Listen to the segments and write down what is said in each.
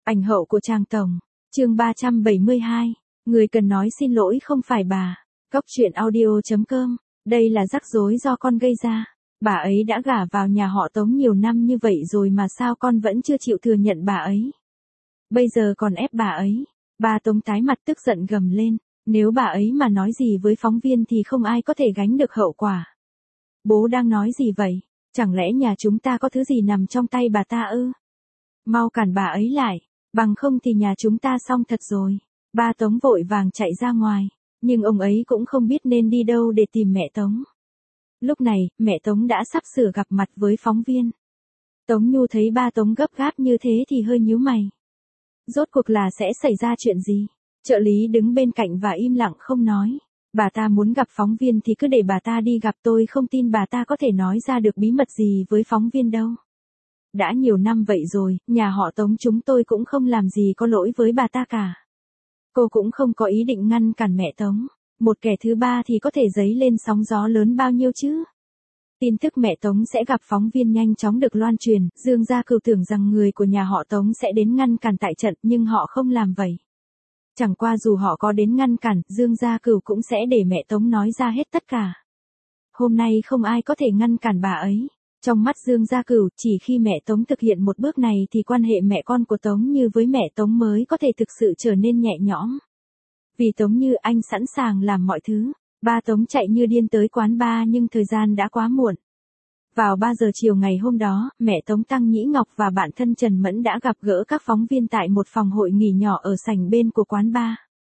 Ảnh hậu của Trang Tổng. Chương 372. Người cần nói xin lỗi không phải bà. Góc truyện audio.com. Đây là rắc rối do con gây ra. Bà ấy đã gả vào nhà họ Tống nhiều năm như vậy rồi mà sao con vẫn chưa chịu thừa nhận bà ấy. Bây giờ còn ép bà ấy. Bà Tống tái mặt tức giận gầm lên. Nếu bà ấy mà nói gì với phóng viên thì không ai có thể gánh được hậu quả. Bố đang nói gì vậy? Chẳng lẽ nhà chúng ta có thứ gì nằm trong tay bà ta ư? Mau cản bà ấy lại, bằng không thì nhà chúng ta xong thật rồi. Ba Tống vội vàng chạy ra ngoài, nhưng ông ấy cũng không biết nên đi đâu để tìm mẹ Tống. Lúc này, mẹ Tống đã sắp sửa gặp mặt với phóng viên. Tống Nhu thấy ba Tống gấp gáp như thế thì hơi nhíu mày. Rốt cuộc là sẽ xảy ra chuyện gì? Trợ lý đứng bên cạnh và im lặng không nói. Bà ta muốn gặp phóng viên thì cứ để bà ta đi gặp, tôi không tin bà ta có thể nói ra được bí mật gì với phóng viên đâu. Đã nhiều năm vậy rồi, nhà họ Tống chúng tôi cũng không làm gì có lỗi với bà ta cả. Cô cũng không có ý định ngăn cản mẹ Tống. Một kẻ thứ ba thì có thể dấy lên sóng gió lớn bao nhiêu chứ? Tin tức mẹ Tống sẽ gặp phóng viên nhanh chóng được loan truyền. Dương Gia Cửu tưởng rằng người của nhà họ Tống sẽ đến ngăn cản tại trận, nhưng họ không làm vậy. Chẳng qua dù họ có đến ngăn cản, Dương Gia Cửu cũng sẽ để mẹ Tống nói ra hết tất cả. Hôm nay không ai có thể ngăn cản bà ấy. Trong mắt Dương Gia Cửu, chỉ khi mẹ Tống thực hiện một bước này thì quan hệ mẹ con của Tống Như với mẹ Tống mới có thể thực sự trở nên nhẹ nhõm. Vì Tống Như, anh sẵn sàng làm mọi thứ. Ba Tống chạy như điên tới quán bar nhưng thời gian đã quá muộn. Vào 3 giờ chiều ngày hôm đó, mẹ Tống Tăng Nhĩ Ngọc và bạn thân Trần Mẫn đã gặp gỡ các phóng viên tại một phòng hội nghỉ nhỏ ở sảnh bên của quán bar.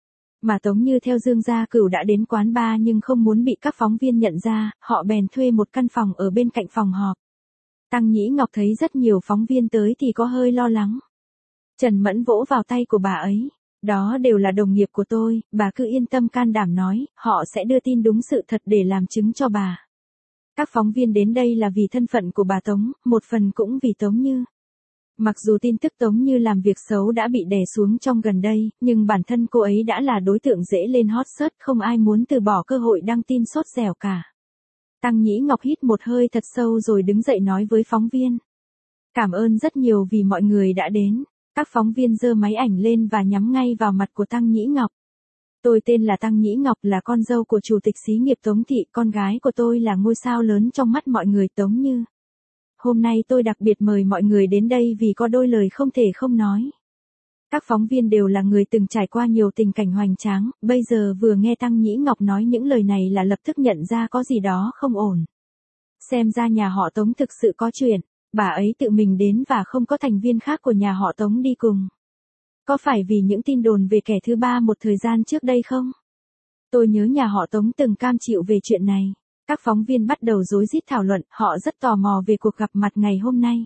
Mà Tống Như theo Dương Gia Cửu đã đến quán bar nhưng không muốn bị các phóng viên nhận ra, họ bèn thuê một căn phòng ở bên cạnh phòng họp. Tăng Nhĩ Ngọc thấy rất nhiều phóng viên tới thì có hơi lo lắng. Trần Mẫn vỗ vào tay của bà ấy. Đó đều là đồng nghiệp của tôi, bà cứ yên tâm can đảm nói, họ sẽ đưa tin đúng sự thật để làm chứng cho bà. Các phóng viên đến đây là vì thân phận của bà Tống, một phần cũng vì Tống Như. Mặc dù tin tức Tống Như làm việc xấu đã bị đè xuống trong gần đây, nhưng bản thân cô ấy đã là đối tượng dễ lên hot search, không ai muốn từ bỏ cơ hội đăng tin sốt dẻo cả. Tăng Nhĩ Ngọc hít một hơi thật sâu rồi đứng dậy nói với phóng viên. Cảm ơn rất nhiều vì mọi người đã đến. Các phóng viên giơ máy ảnh lên và nhắm ngay vào mặt của Tăng Nhĩ Ngọc. Tôi tên là Tăng Nhĩ Ngọc, là con dâu của chủ tịch xí nghiệp Tống Thị, con gái của tôi là ngôi sao lớn trong mắt mọi người Tống Như. Hôm nay tôi đặc biệt mời mọi người đến đây vì có đôi lời không thể không nói. Các phóng viên đều là người từng trải qua nhiều tình cảnh hoành tráng, bây giờ vừa nghe Tăng Nhĩ Ngọc nói những lời này là lập tức nhận ra có gì đó không ổn. Xem ra nhà họ Tống thực sự có chuyện, bà ấy tự mình đến và không có thành viên khác của nhà họ Tống đi cùng. Có phải vì những tin đồn về kẻ thứ ba một thời gian trước đây không? Tôi nhớ nhà họ Tống từng cam chịu về chuyện này. Các phóng viên bắt đầu rối rít thảo luận, họ rất tò mò về cuộc gặp mặt ngày hôm nay.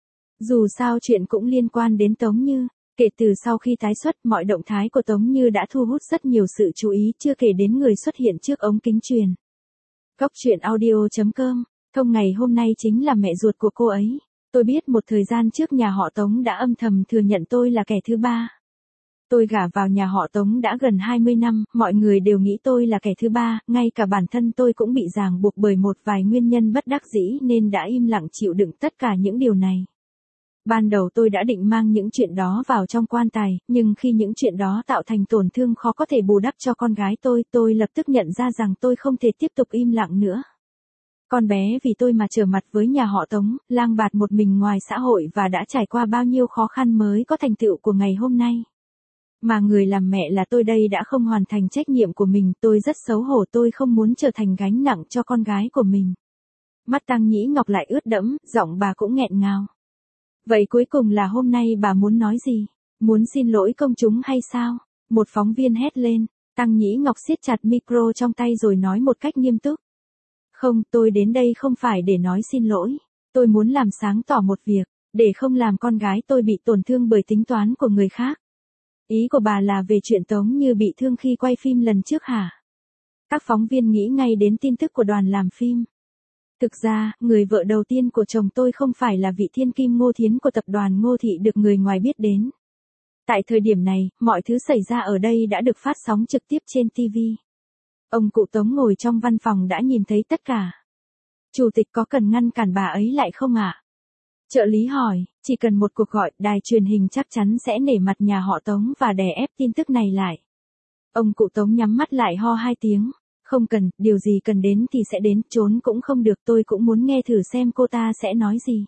Dù sao chuyện cũng liên quan đến Tống Như. Kể từ sau khi tái xuất, mọi động thái của Tống Như đã thu hút rất nhiều sự chú ý, chưa kể đến người xuất hiện trước ống kính truyền. Góc truyện audio.com. Thông ngày hôm nay chính là mẹ ruột của cô ấy. Tôi biết một thời gian trước nhà họ Tống đã âm thầm thừa nhận tôi là kẻ thứ ba. Tôi gả vào nhà họ Tống đã gần 20 năm, mọi người đều nghĩ tôi là kẻ thứ ba, ngay cả bản thân tôi cũng bị ràng buộc bởi một vài nguyên nhân bất đắc dĩ nên đã im lặng chịu đựng tất cả những điều này. Ban đầu tôi đã định mang những chuyện đó vào trong quan tài, nhưng khi những chuyện đó tạo thành tổn thương khó có thể bù đắp cho con gái tôi lập tức nhận ra rằng tôi không thể tiếp tục im lặng nữa. Con bé vì tôi mà trở mặt với nhà họ Tống, lang bạt một mình ngoài xã hội và đã trải qua bao nhiêu khó khăn mới có thành tựu của ngày hôm nay. Mà người làm mẹ là tôi đây đã không hoàn thành trách nhiệm của mình, tôi rất xấu hổ, tôi không muốn trở thành gánh nặng cho con gái của mình. Mắt Tăng Nhĩ Ngọc lại ướt đẫm, giọng bà cũng nghẹn ngào. Vậy cuối cùng là hôm nay bà muốn nói gì? Muốn xin lỗi công chúng hay sao? Một phóng viên hét lên. Tăng Nhĩ Ngọc siết chặt micro trong tay rồi nói một cách nghiêm túc. Không, tôi đến đây không phải để nói xin lỗi. Tôi muốn làm sáng tỏ một việc, để không làm con gái tôi bị tổn thương bởi tính toán của người khác. Ý của bà là về chuyện Tống Như bị thương khi quay phim lần trước hả? Các phóng viên nghĩ ngay đến tin tức của đoàn làm phim. Thực ra, người vợ đầu tiên của chồng tôi không phải là vị thiên kim Ngô Thiến của tập đoàn Ngô Thị được người ngoài biết đến. Tại thời điểm này, mọi thứ xảy ra ở đây đã được phát sóng trực tiếp trên TV. Ông cụ Tống ngồi trong văn phòng đã nhìn thấy tất cả. Chủ tịch có cần ngăn cản bà ấy lại không ạ? Trợ lý hỏi, chỉ cần một cuộc gọi, đài truyền hình chắc chắn sẽ nể mặt nhà họ Tống và đè ép tin tức này lại. Ông cụ Tống nhắm mắt lại ho 2 tiếng. Không cần, điều gì cần đến thì sẽ đến, trốn cũng không được, tôi cũng muốn nghe thử xem cô ta sẽ nói gì.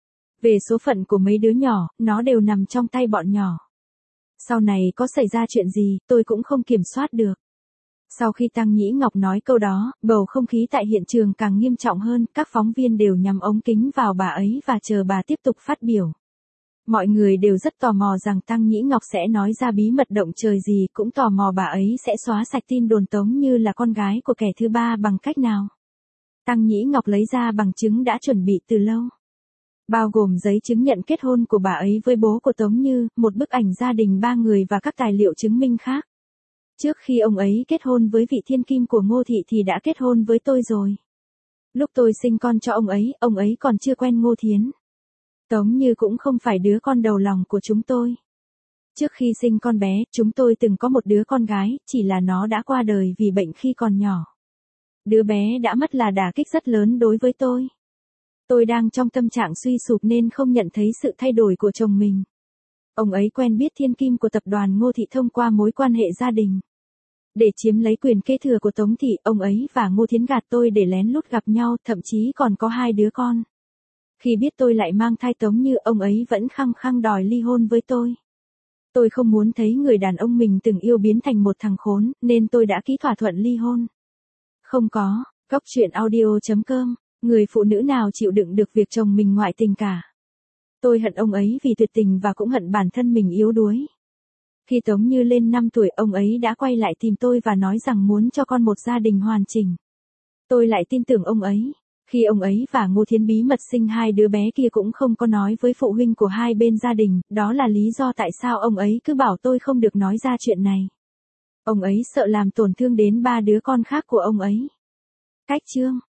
Về số phận của mấy đứa nhỏ, nó đều nằm trong tay bọn nhỏ. Sau này có xảy ra chuyện gì, tôi cũng không kiểm soát được. Sau khi Tăng Nhĩ Ngọc nói câu đó, bầu không khí tại hiện trường càng nghiêm trọng hơn, các phóng viên đều nhắm ống kính vào bà ấy và chờ bà tiếp tục phát biểu. Mọi người đều rất tò mò rằng Tăng Nhĩ Ngọc sẽ nói ra bí mật động trời gì, cũng tò mò bà ấy sẽ xóa sạch tin đồn Tống Như là con gái của kẻ thứ ba bằng cách nào. Tăng Nhĩ Ngọc lấy ra bằng chứng đã chuẩn bị từ lâu. Bao gồm giấy chứng nhận kết hôn của bà ấy với bố của Tống Như, một bức ảnh gia đình 3 người và các tài liệu chứng minh khác. Trước khi ông ấy kết hôn với vị thiên kim của Ngô Thị thì đã kết hôn với tôi rồi. Lúc tôi sinh con cho ông ấy còn chưa quen Ngô Thiến. Tống Như cũng không phải đứa con đầu lòng của chúng tôi. Trước khi sinh con bé, chúng tôi từng có một đứa con gái, chỉ là nó đã qua đời vì bệnh khi còn nhỏ. Đứa bé đã mất là đả kích rất lớn đối với tôi. Tôi đang trong tâm trạng suy sụp nên không nhận thấy sự thay đổi của chồng mình. Ông ấy quen biết thiên kim của tập đoàn Ngô Thị thông qua mối quan hệ gia đình. Để chiếm lấy quyền kế thừa của Tống Thị, ông ấy và Ngô Thiến gạt tôi để lén lút gặp nhau, thậm chí còn có 2 đứa con. Khi biết tôi lại mang thai Tống Như, ông ấy vẫn khăng khăng đòi ly hôn với tôi. Tôi không muốn thấy người đàn ông mình từng yêu biến thành một thằng khốn, nên tôi đã ký thỏa thuận ly hôn. Không có, Cóc Truyện Audio.com, người phụ nữ nào chịu đựng được việc chồng mình ngoại tình cả. Tôi hận ông ấy vì tuyệt tình và cũng hận bản thân mình yếu đuối. Khi Tống Như lên 5 tuổi, ông ấy đã quay lại tìm tôi và nói rằng muốn cho con một gia đình hoàn chỉnh. Tôi lại tin tưởng ông ấy. Khi ông ấy và Ngô Thiến bí mật sinh 2 đứa bé kia cũng không có nói với phụ huynh của hai bên gia đình, đó là lý do tại sao ông ấy cứ bảo tôi không được nói ra chuyện này. Ông ấy sợ làm tổn thương đến 3 đứa con khác của ông ấy. Cách chương